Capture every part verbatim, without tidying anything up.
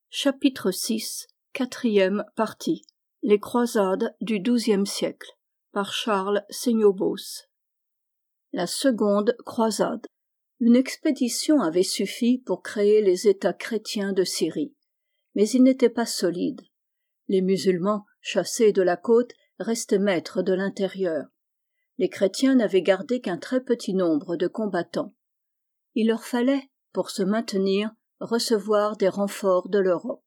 Chapitre six, quatrième partie. Les croisades du douzième siècle, par Charles Seignobos. La seconde croisade. Une expédition avait suffi pour créer les États chrétiens de Syrie. Mais ils n'étaient pas solides. Les musulmans, chassés de la côte, restaient maîtres de l'intérieur. Les chrétiens n'avaient gardé qu'un très petit nombre de combattants. Il leur fallait, pour se maintenir, recevoir des renforts de l'Europe.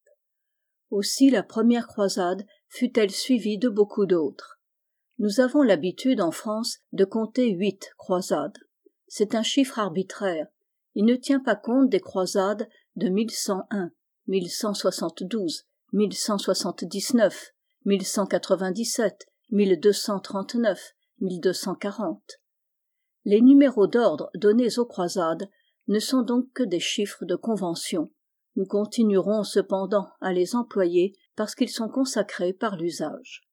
Aussi la première croisade fut-elle suivie de beaucoup d'autres. Nous avons l'habitude en France de compter huit croisades. C'est un chiffre arbitraire. Il ne tient pas compte des croisades de mille cent un, mille cent soixante-douze, mille cent soixante-dix-neuf, mille cent quatre-vingt-dix-sept, mille deux cent trente-neuf, mille deux cent quarante. Les numéros d'ordre donnés aux croisades ne sont donc que des chiffres de convention. Nous continuerons cependant à les employer parce qu'ils sont consacrés par l'usage.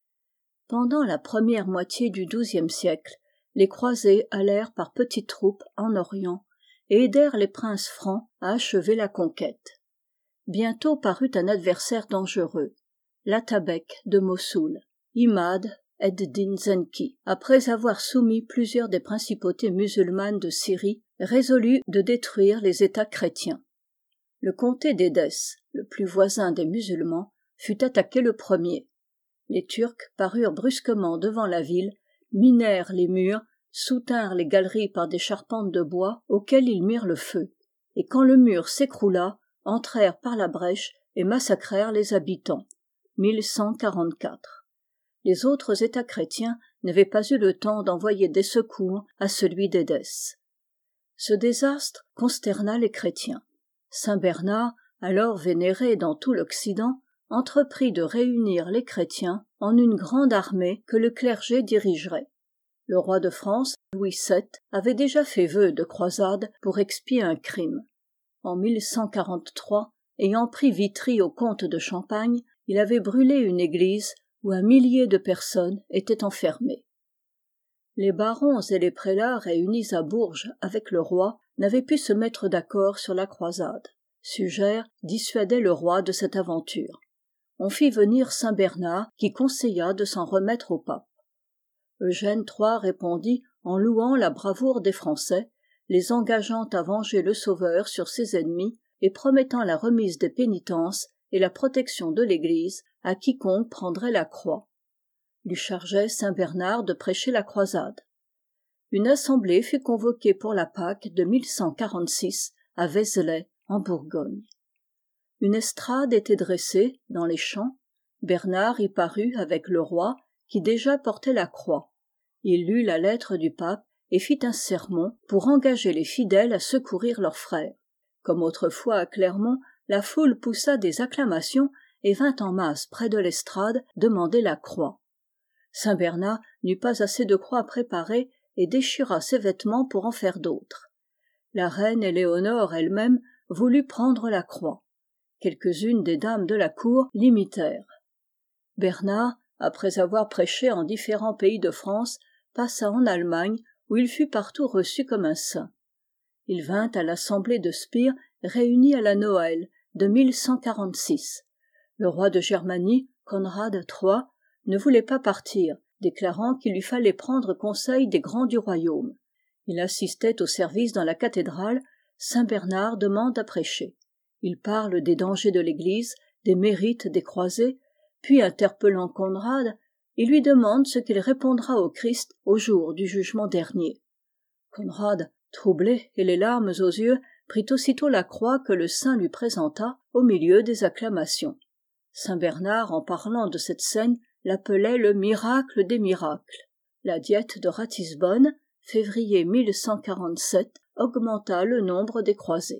Pendant la première moitié du douzième siècle, les croisés allèrent par petites troupes en Orient et aidèrent les princes francs à achever la conquête. Bientôt parut un adversaire dangereux, l'Atabek de Mossoul, Imad ed-Din Zenki, après avoir soumis plusieurs des principautés musulmanes de Syrie, résolut de détruire les États chrétiens. Le comté d'Édesse, le plus voisin des musulmans, fut attaqué le premier. Les Turcs parurent brusquement devant la ville, minèrent les murs, soutinrent les galeries par des charpentes de bois auxquelles ils mirent le feu, et quand le mur s'écroula, entrèrent par la brèche et massacrèrent les habitants. mille cent quarante-quatre. Les autres États chrétiens n'avaient pas eu le temps d'envoyer des secours à celui d'Édesse. Ce désastre consterna les chrétiens. Saint Bernard, alors vénéré dans tout l'Occident, entreprit de réunir les chrétiens en une grande armée que le clergé dirigerait. Le roi de France, Louis sept, avait déjà fait vœu de croisade pour expier un crime. En mille cent quarante-trois, ayant pris Vitry au comte de Champagne, il avait brûlé une église où un millier de personnes étaient enfermées. Les barons et les prélats réunis à Bourges avec le roi n'avaient pu se mettre d'accord sur la croisade. Sugère dissuadait le roi de cette aventure. On fit venir saint Bernard qui conseilla de s'en remettre au pape. Eugène trois répondit en louant la bravoure des Français, les engageant à venger le Sauveur sur ses ennemis et promettant la remise des pénitences et la protection de l'Église à quiconque prendrait la croix. Il chargeait saint Bernard de prêcher la croisade. Une assemblée fut convoquée pour la Pâque de mille cent quarante-six à Vézelay, en Bourgogne. Une estrade était dressée dans les champs. Bernard y parut avec le roi, qui déjà portait la croix. Il lut la lettre du pape et fit un sermon pour engager les fidèles à secourir leurs frères. Comme autrefois à Clermont, la foule poussa des acclamations et vint en masse près de l'estrade demander la croix. Saint Bernard n'eut pas assez de croix préparées et déchira ses vêtements pour en faire d'autres. La reine Éléonore elle-même voulut prendre la croix. Quelques-unes des dames de la cour l'imitèrent. Bernard, après avoir prêché en différents pays de France, passa en Allemagne où il fut partout reçu comme un saint. Il vint à l'assemblée de Spire réunie à la Noël de mille cent quarante-six. Le roi de Germanie, Conrad trois, ne voulait pas partir, déclarant qu'il lui fallait prendre conseil des grands du royaume. Il assistait au service dans la cathédrale. Saint Bernard demande à prêcher. Il parle des dangers de l'Église, des mérites des croisés, puis interpellant Conrad, il lui demande ce qu'il répondra au Christ au jour du jugement dernier. Conrad, troublé et les larmes aux yeux, prit aussitôt la croix que le saint lui présenta au milieu des acclamations. Saint Bernard, en parlant de cette scène, l'appelait le miracle des miracles. La diète de Ratisbonne, février mille cent quarante-sept, augmenta le nombre des croisés.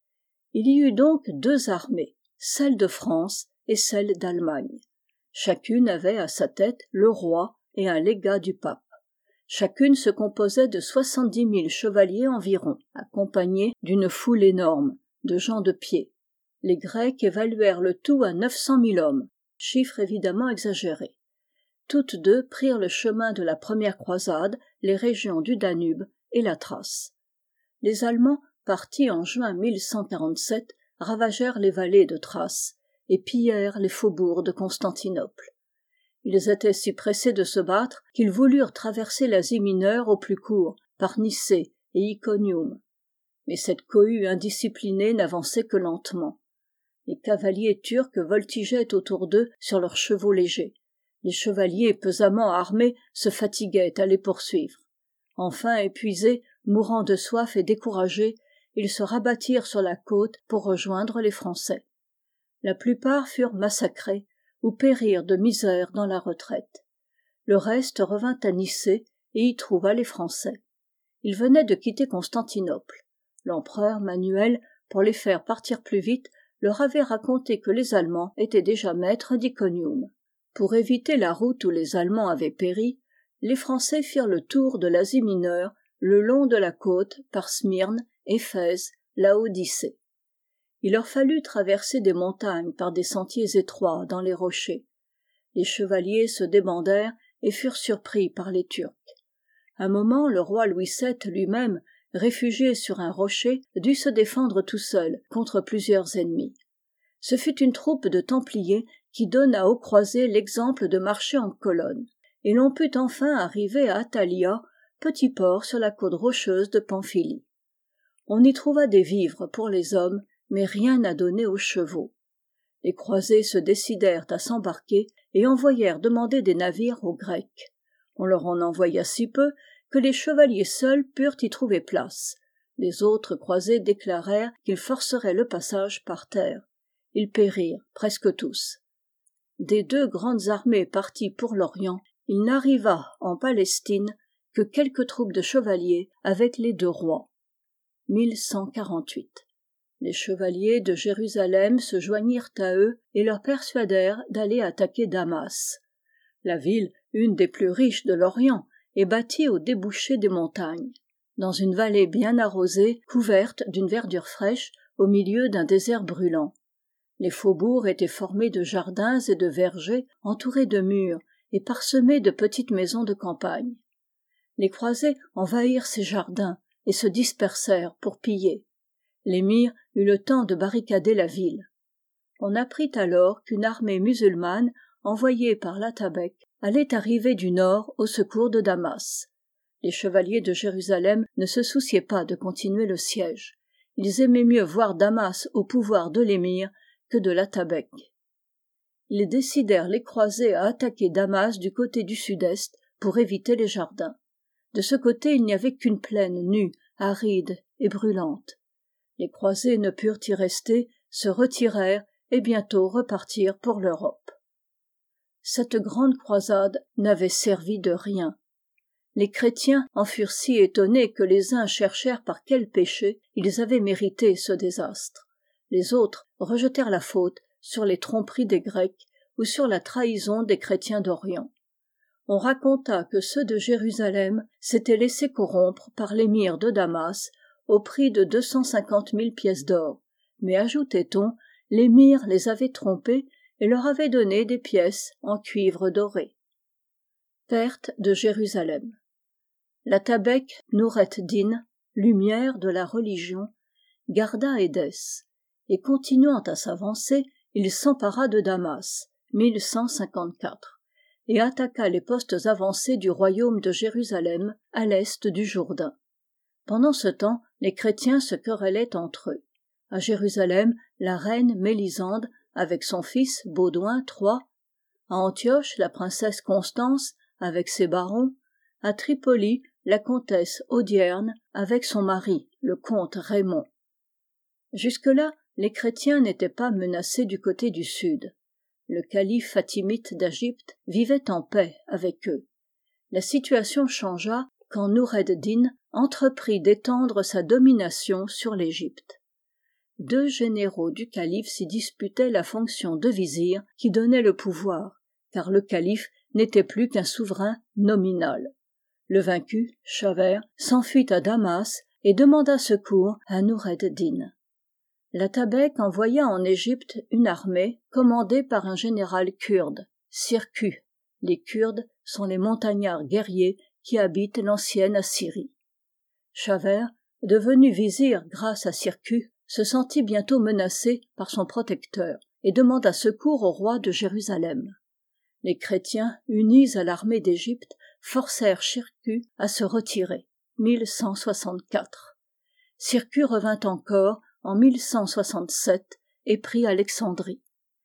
Il y eut donc deux armées, celle de France et celle d'Allemagne. Chacune avait à sa tête le roi et un légat du pape. Chacune se composait de soixante-dix mille chevaliers environ, accompagnés d'une foule énorme, de gens de pied. Les Grecs évaluèrent le tout à neuf cent mille hommes, chiffre évidemment exagéré. Toutes deux prirent le chemin de la première croisade, les régions du Danube et la Thrace. Les Allemands, partis en juin mille cent quarante-sept, ravagèrent les vallées de Thrace et pillèrent les faubourgs de Constantinople. Ils étaient si pressés de se battre qu'ils voulurent traverser l'Asie mineure au plus court, par Nicée et Iconium. Mais cette cohue indisciplinée n'avançait que lentement. Les cavaliers turcs voltigeaient autour d'eux sur leurs chevaux légers. Les chevaliers pesamment armés se fatiguaient à les poursuivre. Enfin épuisés, mourant de soif et découragés, ils se rabattirent sur la côte pour rejoindre les Français. La plupart furent massacrés ou périrent de misère dans la retraite. Le reste revint à Nicée et y trouva les Français. Ils venaient de quitter Constantinople. L'empereur Manuel, pour les faire partir plus vite, leur avait raconté que les Allemands étaient déjà maîtres d'Iconium. Pour éviter la route où les Allemands avaient péri, les Français firent le tour de l'Asie mineure, le long de la côte, par Smyrne, Éphèse, Laodicée. Il leur fallut traverser des montagnes par des sentiers étroits dans les rochers. Les chevaliers se débandèrent et furent surpris par les Turcs. Un moment, le roi Louis sept lui-même, réfugié sur un rocher, dut se défendre tout seul contre plusieurs ennemis. Ce fut une troupe de Templiers qui donna aux croisés l'exemple de marcher en colonne, et l'on put enfin arriver à Attalia, petit port sur la côte rocheuse de Pamphylie. On y trouva des vivres pour les hommes, mais rien à donner aux chevaux. Les croisés se décidèrent à s'embarquer et envoyèrent demander des navires aux Grecs. On leur en envoya si peu que les chevaliers seuls purent y trouver place. Les autres croisés déclarèrent qu'ils forceraient le passage par terre. Ils périrent presque tous. Des deux grandes armées parties pour l'Orient, il n'arriva en Palestine que quelques troupes de chevaliers avec les deux rois. mille cent quarante-huit. Les chevaliers de Jérusalem se joignirent à eux et leur persuadèrent d'aller attaquer Damas. La ville, une des plus riches de l'Orient, est bâtie au débouché des montagnes, dans une vallée bien arrosée, couverte d'une verdure fraîche, au milieu d'un désert brûlant. Les faubourgs étaient formés de jardins et de vergers, entourés de murs et parsemés de petites maisons de campagne. Les croisés envahirent ces jardins et se dispersèrent pour piller. L'émir eut le temps de barricader la ville. On apprit alors qu'une armée musulmane, envoyée par l'Atabek, allait arriver du nord au secours de Damas. Les chevaliers de Jérusalem ne se souciaient pas de continuer le siège. Ils aimaient mieux voir Damas au pouvoir de l'émir que de l'Atabek. Ils décidèrent les croisés à attaquer Damas du côté du sud-est pour éviter les jardins. De ce côté, il n'y avait qu'une plaine nue, aride et brûlante. Les croisés ne purent y rester, se retirèrent et bientôt repartirent pour l'Europe. Cette grande croisade n'avait servi de rien. Les chrétiens en furent si étonnés que les uns cherchèrent par quel péché ils avaient mérité ce désastre. Les autres rejetèrent la faute sur les tromperies des Grecs ou sur la trahison des chrétiens d'Orient. On raconta que ceux de Jérusalem s'étaient laissés corrompre par l'émir de Damas au prix de deux cent cinquante mille pièces d'or, mais ajoutait-on, l'émir les avait trompés et leur avait donné des pièces en cuivre doré. Perte de Jérusalem. L'Atabek Noureddin, lumière de la religion, garda Édesse, et continuant à s'avancer, il s'empara de Damas, mille cent cinquante-quatre, et attaqua les postes avancés du royaume de Jérusalem à l'est du Jourdain. Pendant ce temps, les chrétiens se querellaient entre eux. À Jérusalem, la reine Mélisande, avec son fils Baudouin trois, à Antioche, la princesse Constance, avec ses barons, à Tripoli, la comtesse Audierne, avec son mari, le comte Raymond. Jusque-là, les chrétiens n'étaient pas menacés du côté du sud. Le calife fatimite d'Égypte vivait en paix avec eux. La situation changea quand Noureddin entreprit d'étendre sa domination sur l'Égypte. Deux généraux du calife s'y disputaient la fonction de vizir qui donnait le pouvoir, car le calife n'était plus qu'un souverain nominal. Le vaincu, Chavert, s'enfuit à Damas et demanda secours à Noureddin. L'Atabek envoya en Égypte une armée commandée par un général kurde, Sirku. Les Kurdes sont les montagnards guerriers qui habitent l'ancienne Assyrie. Chavert, devenu vizir grâce à Sirku, se sentit bientôt menacé par son protecteur et demanda secours au roi de Jérusalem. Les chrétiens, unis à l'armée d'Égypte, forcèrent Shirkuh à se retirer. mille cent soixante-quatre. Shirkuh revint encore en mille cent soixante-sept et prit Alexandrie.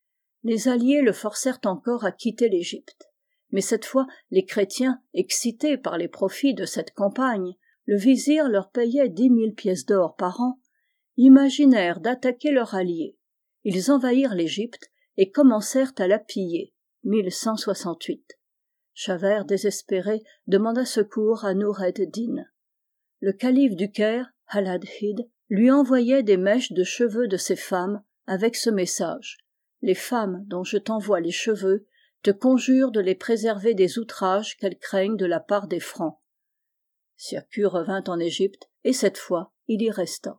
Les alliés le forcèrent encore à quitter l'Égypte. Mais cette fois, les chrétiens, excités par les profits de cette campagne, le vizir leur payait dix mille pièces d'or par an, imaginèrent d'attaquer leur allié. Ils envahirent l'Égypte et commencèrent à la piller. mille cent soixante-huit. Chavert, désespéré, demanda secours à Nour ed-Din. Le calife du Caire, Al-Adhid, lui envoyait des mèches de cheveux de ses femmes avec ce message: « Les femmes dont je t'envoie les cheveux te conjurent de les préserver des outrages qu'elles craignent de la part des Francs. » Shirkuh revint en Égypte, et cette fois, il y resta.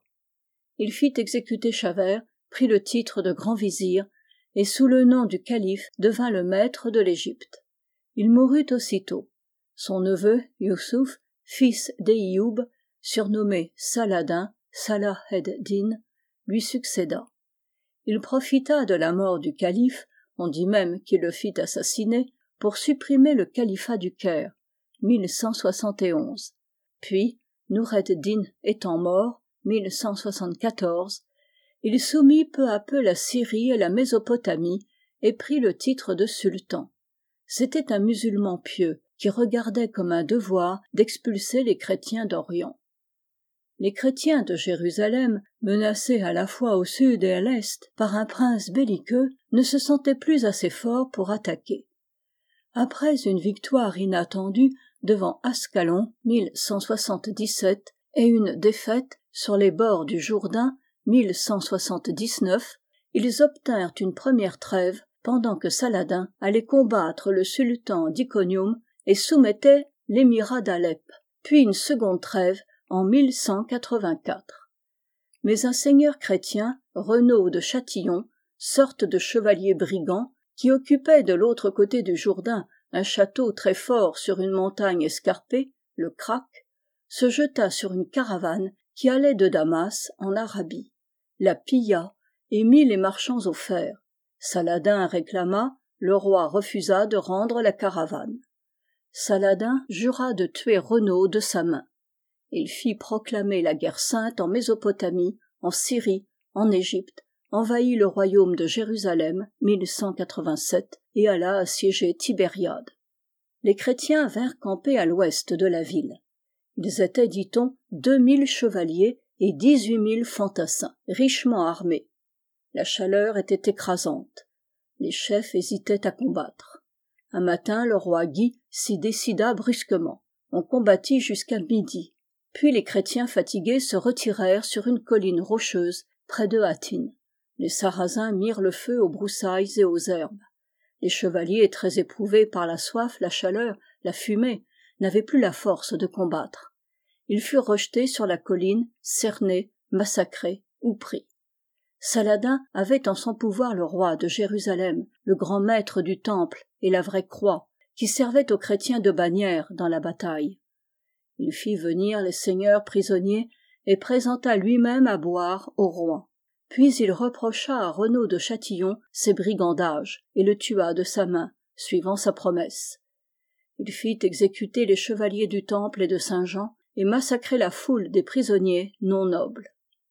Il fit exécuter Chavert, prit le titre de grand vizir, et sous le nom du calife devint le maître de l'Égypte. Il mourut aussitôt. Son neveu, Youssouf, fils d'Eïoub, surnommé Saladin, Salah ed-Din, lui succéda. Il profita de la mort du calife, on dit même qu'il le fit assassiner, pour supprimer le califat du Caire, mille cent soixante et onze. Puis, Nour ed-Din étant mort, mille cent soixante-quatorze, il soumit peu à peu la Syrie et la Mésopotamie et prit le titre de sultan. C'était un musulman pieux qui regardait comme un devoir d'expulser les chrétiens d'Orient. Les chrétiens de Jérusalem, menacés à la fois au sud et à l'est par un prince belliqueux, ne se sentaient plus assez forts pour attaquer. Après une victoire inattendue devant Ascalon, mille cent soixante-dix-sept, et une défaite sur les bords du Jourdain, mille cent soixante-dix-neuf, ils obtinrent une première trêve pendant que Saladin allait combattre le sultan d'Iconium et soumettait l'émirat d'Alep, puis une seconde trêve en mille cent quatre-vingt-quatre. Mais un seigneur chrétien, Renaud de Châtillon, sorte de chevalier brigand, qui occupait de l'autre côté du Jourdain un château très fort sur une montagne escarpée, le Krak, se jeta sur une caravane qui allait de Damas en Arabie, la pilla et mit les marchands au fer. Saladin réclama, le roi refusa de rendre la caravane. Saladin jura de tuer Renaud de sa main. Il fit proclamer la guerre sainte en Mésopotamie, en Syrie, en Égypte, envahit le royaume de Jérusalem, mille cent quatre-vingt-sept, et alla assiéger Tibériade. Les chrétiens vinrent camper à l'ouest de la ville. Ils étaient, dit-on, deux mille chevaliers et dix-huit mille fantassins, richement armés. La chaleur était écrasante. Les chefs hésitaient à combattre. Un matin, le roi Guy s'y décida brusquement. On combattit jusqu'à midi. Puis les chrétiens fatigués se retirèrent sur une colline rocheuse près de Hattin. Les Sarrasins mirent le feu aux broussailles et aux herbes. Les chevaliers, très éprouvés par la soif, la chaleur, la fumée, n'avaient plus la force de combattre. Ils furent rejetés sur la colline, cernés, massacrés ou pris. Saladin avait en son pouvoir le roi de Jérusalem, le grand maître du temple et la vraie croix, qui servait aux chrétiens de bannière dans la bataille. Il fit venir les seigneurs prisonniers et présenta lui-même à boire au roi. Puis il reprocha à Renaud de Châtillon ses brigandages et le tua de sa main, suivant sa promesse. Il fit exécuter les chevaliers du Temple et de Saint-Jean et massacrer la foule des prisonniers non nobles.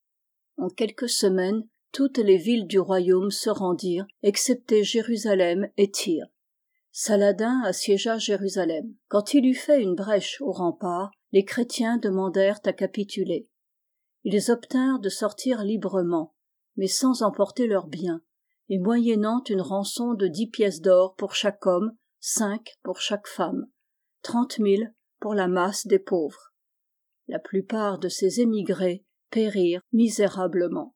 En quelques semaines, toutes les villes du royaume se rendirent, excepté Jérusalem et Tyr. Saladin assiégea Jérusalem. Quand il eut fait une brèche au rempart, les chrétiens demandèrent à capituler. Ils obtinrent de sortir librement, mais sans emporter leurs biens, et moyennant une rançon de dix pièces d'or pour chaque homme, cinq pour chaque femme, trente mille pour la masse des pauvres. La plupart de ces émigrés périrent misérablement.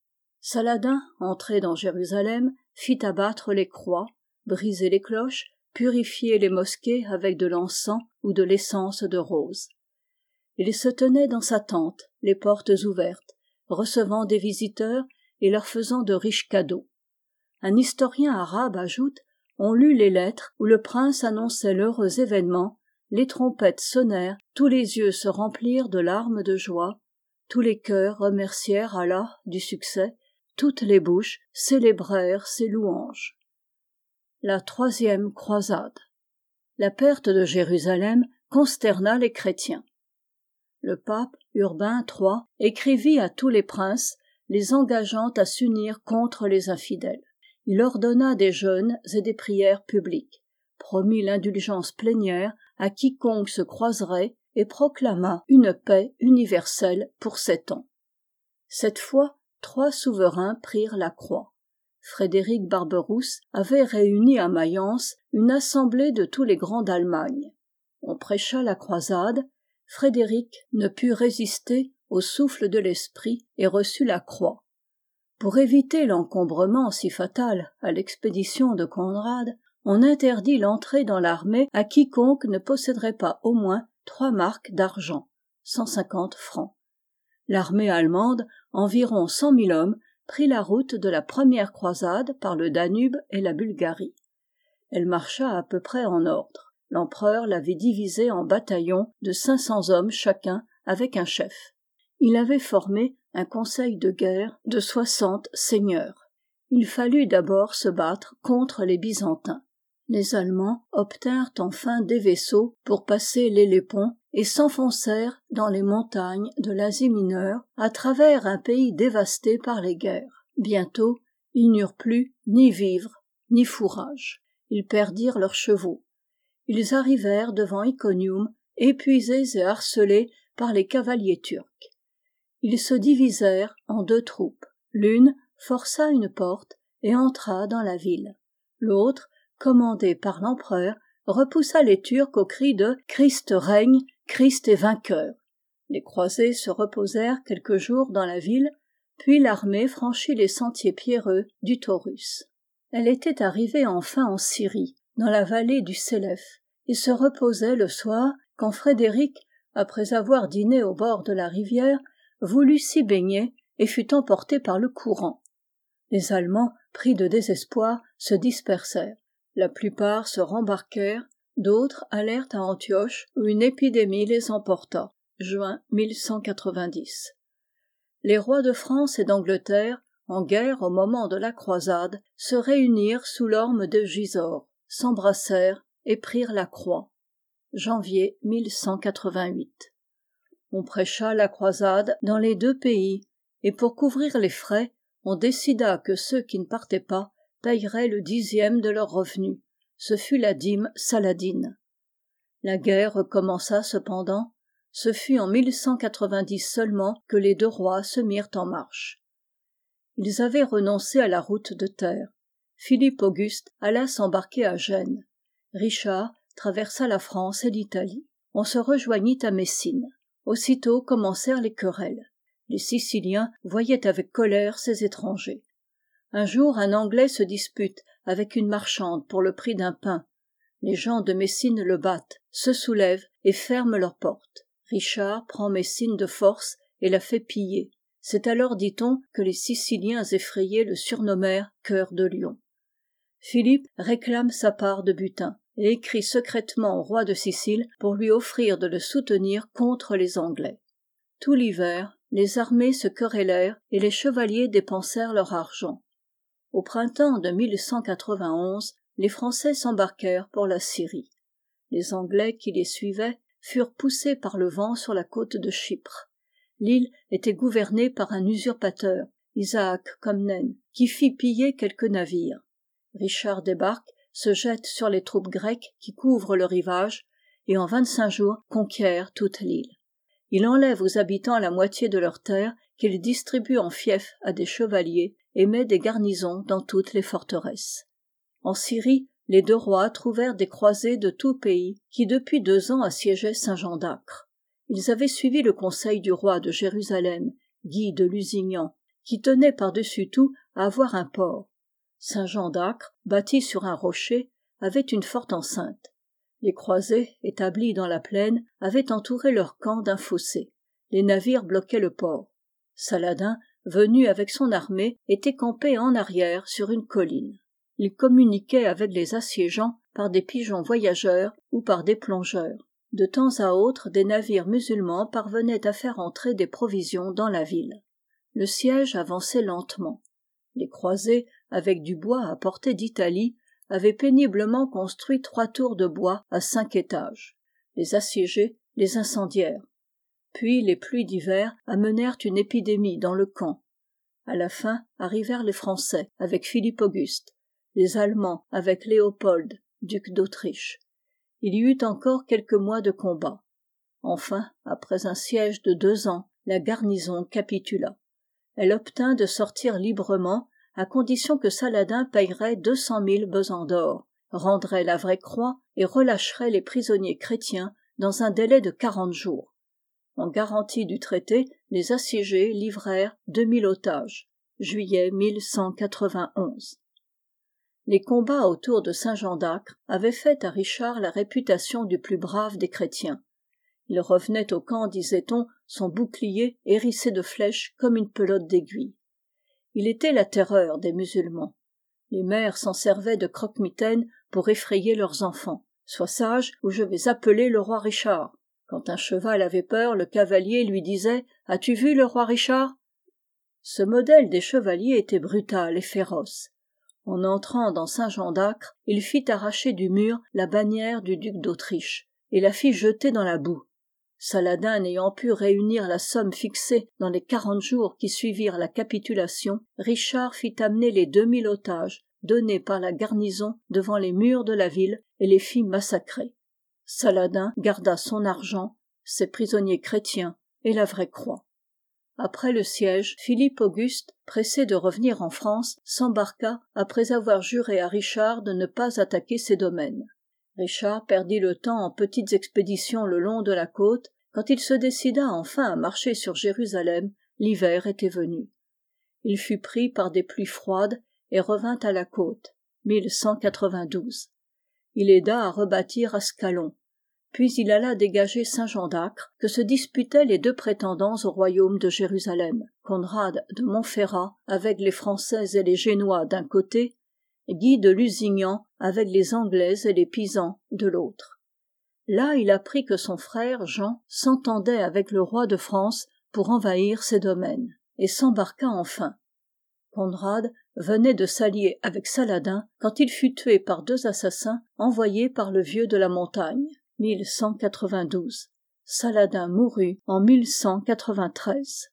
Saladin, entré dans Jérusalem, fit abattre les croix, briser les cloches, purifier les mosquées avec de l'encens ou de l'essence de rose. Il se tenait dans sa tente, les portes ouvertes, recevant des visiteurs et leur faisant de riches cadeaux. Un historien arabe ajoute: on lut les lettres où le prince annonçait l'heureux événement, les trompettes sonnèrent, tous les yeux se remplirent de larmes de joie, tous les cœurs remercièrent Allah du succès, toutes les bouches célébrèrent ses louanges. La troisième croisade. La perte de Jérusalem consterna les chrétiens. Le pape Urbain trois écrivit à tous les princes, les engageant à s'unir contre les infidèles. Il ordonna des jeûnes et des prières publiques, promit l'indulgence plénière à quiconque se croiserait et proclama une paix universelle pour sept ans. Cette fois, trois souverains prirent la croix. Frédéric Barberousse avait réuni à Mayence une assemblée de tous les grands d'Allemagne. On prêcha la croisade, Frédéric ne put résister au souffle de l'esprit et reçut la croix. Pour éviter l'encombrement si fatal à l'expédition de Conrad, on interdit l'entrée dans l'armée à quiconque ne posséderait pas au moins trois marcs d'argent, cent cinquante francs. L'armée allemande, environ cent mille hommes, prit la route de la première croisade par le Danube et la Bulgarie. Elle marcha à peu près en ordre. L'empereur l'avait divisée en bataillons de cinq cents hommes chacun, avec un chef. Il avait formé un conseil de guerre de soixante seigneurs. Il fallut d'abord se battre contre les Byzantins. Les Allemands obtinrent enfin des vaisseaux pour passer l'Hellépont et s'enfoncèrent dans les montagnes de l'Asie mineure, à travers un pays dévasté par les guerres. Bientôt, ils n'eurent plus ni vivres, ni fourrage. Ils perdirent leurs chevaux. Ils arrivèrent devant Iconium, épuisés et harcelés par les cavaliers turcs. Ils se divisèrent en deux troupes. L'une força une porte et entra dans la ville. L'autre, commandée par l'empereur, repoussa les Turcs au cri de « Christ règne, Christ est vainqueur ». Les croisés se reposèrent quelques jours dans la ville, puis l'armée franchit les sentiers pierreux du Taurus. Elle était arrivée enfin en Syrie, dans la vallée du Sélef, et se reposait le soir quand Frédéric, après avoir dîné au bord de la rivière, voulut s'y baigner et fut emporté par le courant. Les Allemands, pris de désespoir, se dispersèrent. La plupart se rembarquèrent, d'autres allèrent à Antioche où une épidémie les emporta. Juin mille cent quatre-vingt-dix. Les rois de France et d'Angleterre, en guerre au moment de la croisade, se réunirent sous l'orme de Gisors, s'embrassèrent et prirent la croix. Janvier mille cent quatre-vingt-huit. On prêcha la croisade dans les deux pays, et pour couvrir les frais, on décida que ceux qui ne partaient pas payeraient le dixième de leurs revenus. Ce fut la dîme saladine. La guerre recommença cependant. Ce fut en mille cent quatre-vingt-dix seulement que les deux rois se mirent en marche. Ils avaient renoncé à la route de terre. Philippe Auguste alla s'embarquer à Gênes. Richard traversa la France et l'Italie. On se rejoignit à Messine. Aussitôt commencèrent les querelles. Les Siciliens voyaient avec colère ces étrangers. Un jour, un Anglais se dispute avec une marchande pour le prix d'un pain. Les gens de Messine le battent, se soulèvent et ferment leurs portes. Richard prend Messine de force et la fait piller. C'est alors, dit-on, que les Siciliens effrayés le surnommèrent « Cœur de lion ». Philippe réclame sa part de butin et écrit secrètement au roi de Sicile pour lui offrir de le soutenir contre les Anglais. Tout l'hiver, les armées se querellèrent et les chevaliers dépensèrent leur argent. Au printemps de mille cent quatre-vingt-onze, les Français s'embarquèrent pour la Syrie. Les Anglais qui les suivaient furent poussés par le vent sur la côte de Chypre. L'île était gouvernée par un usurpateur, Isaac Comnène, qui fit piller quelques navires. Richard débarque, se jette sur les troupes grecques qui couvrent le rivage et en vingt-cinq jours conquiert toute l'île. Il enlève aux habitants la moitié de leurs terres qu'il distribue en fiefs à des chevaliers et met des garnisons dans toutes les forteresses. En Syrie, les deux rois trouvèrent des croisés de tout pays qui depuis deux ans assiégeaient Saint-Jean d'Acre. Ils avaient suivi le conseil du roi de Jérusalem, Guy de Lusignan, qui tenait par-dessus tout à avoir un port. Saint-Jean d'Acre, bâti sur un rocher, avait une forte enceinte. Les croisés, établis dans la plaine, avaient entouré leur camp d'un fossé. Les navires bloquaient le port. Saladin, venu avec son armée, était campé en arrière sur une colline. Il communiquait avec les assiégeants par des pigeons voyageurs ou par des plongeurs. De temps à autre, des navires musulmans parvenaient à faire entrer des provisions dans la ville. Le siège avançait lentement. Les croisés, avec du bois apporté d'Italie, avaient péniblement construit trois tours de bois à cinq étages. Les assiégés les incendièrent. Puis les pluies d'hiver amenèrent une épidémie dans le camp. À la fin arrivèrent les Français avec Philippe Auguste, les Allemands avec Léopold, duc d'Autriche. Il y eut encore quelques mois de combats. Enfin, après un siège de deux ans, la garnison capitula. Elle obtint de sortir librement, à condition que Saladin payerait deux cent mille besants d'or, rendrait la vraie croix et relâcherait les prisonniers chrétiens dans un délai de quarante jours. En garantie du traité, les assiégés livrèrent deux mille otages. Juillet mille cent quatre-vingt-onze. Les combats autour de Saint-Jean-d'Acre avaient fait à Richard la réputation du plus brave des chrétiens. Il revenait au camp, disait-on, son bouclier hérissé de flèches comme une pelote d'aiguille. Il était la terreur des musulmans. Les mères s'en servaient de croque-mitaines pour effrayer leurs enfants. « Sois sage ou je vais appeler le roi Richard ». Quand un cheval avait peur, le cavalier lui disait « As-tu vu le roi Richard ?» Ce modèle des chevaliers était brutal et féroce. En entrant dans Saint-Jean-d'Acre, il fit arracher du mur la bannière du duc d'Autriche et la fit jeter dans la boue. Saladin n'ayant pu réunir la somme fixée dans les quarante jours qui suivirent la capitulation, Richard fit amener les deux mille otages donnés par la garnison devant les murs de la ville et les fit massacrer. Saladin garda son argent, ses prisonniers chrétiens et la vraie croix. Après le siège, Philippe Auguste, pressé de revenir en France, s'embarqua après avoir juré à Richard de ne pas attaquer ses domaines. Richard perdit le temps en petites expéditions le long de la côte. Quand il se décida enfin à marcher sur Jérusalem, l'hiver était venu. Il fut pris par des pluies froides et revint à la côte, mille cent quatre-vingt-douze. Il aida à rebâtir Ascalon. Puis il alla dégager Saint-Jean-d'Acre, que se disputaient les deux prétendants au royaume de Jérusalem, Conrad de Montferrat avec les Français et les Génois d'un côté, Guy de Lusignan avec les Anglais et les Pisans de l'autre. Là il apprit que son frère, Jean, s'entendait avec le roi de France pour envahir ses domaines, et s'embarqua enfin. Conrad venait de s'allier avec Saladin quand il fut tué par deux assassins envoyés par le vieux de la montagne. mille cent quatre-vingt-douze. Saladin mourut en mille cent quatre-vingt-treize.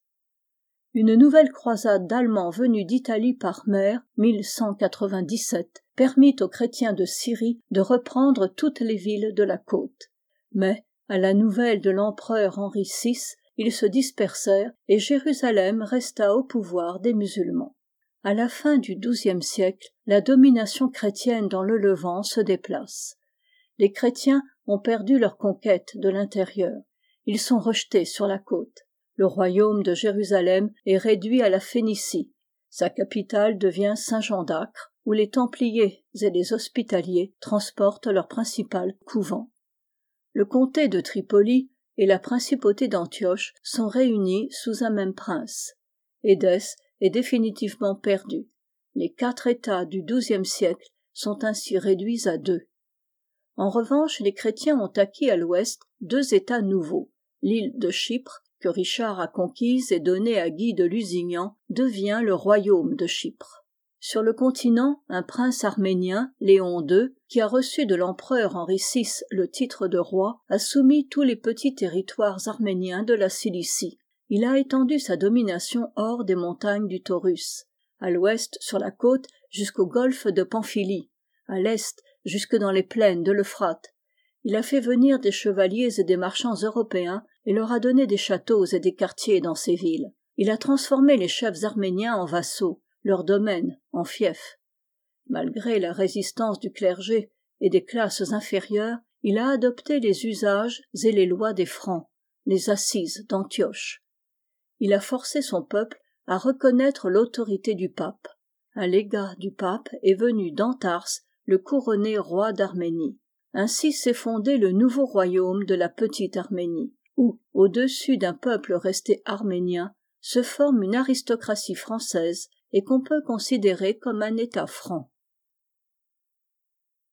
Une nouvelle croisade d'Allemands venus d'Italie par mer, mille cent quatre-vingt-dix-sept, permit aux chrétiens de Syrie de reprendre toutes les villes de la côte. Mais, à la nouvelle de l'empereur Henri six, ils se dispersèrent et Jérusalem resta au pouvoir des musulmans. À la fin du douzième siècle, la domination chrétienne dans le Levant se déplace. Les chrétiens ont perdu leur conquête de l'intérieur. Ils sont rejetés sur la côte. Le royaume de Jérusalem est réduit à la Phénicie. Sa capitale devient Saint-Jean-d'Acre, où les Templiers et les Hospitaliers transportent leur principal couvent. Le comté de Tripoli et la principauté d'Antioche sont réunis sous un même prince. Édesse est définitivement perdue. Les quatre États du douzième siècle sont ainsi réduits à deux. En revanche, les chrétiens ont acquis à l'ouest deux États nouveaux. L'île de Chypre, que Richard a conquise et donnée à Guy de Lusignan, devient le royaume de Chypre. Sur le continent, un prince arménien, Léon deux, qui a reçu de l'empereur Henri six le titre de roi, a soumis tous les petits territoires arméniens de la Cilicie. Il a étendu sa domination hors des montagnes du Taurus, à l'ouest sur la côte jusqu'au golfe de Pamphylie, à l'est jusque dans les plaines de l'Euphrate. Il a fait venir des chevaliers et des marchands européens et leur a donné des châteaux et des quartiers dans ces villes. Il a transformé les chefs arméniens en vassaux, leurs domaines en fiefs. Malgré la résistance du clergé et des classes inférieures, il a adopté les usages et les lois des Francs, les assises d'Antioche. Il a forcé son peuple à reconnaître l'autorité du pape. Un légat du pape est venu d'Antars le couronner roi d'Arménie. Ainsi s'est fondé le nouveau royaume de la petite Arménie, où, au-dessus d'un peuple resté arménien, se forme une aristocratie française et qu'on peut considérer comme un État franc.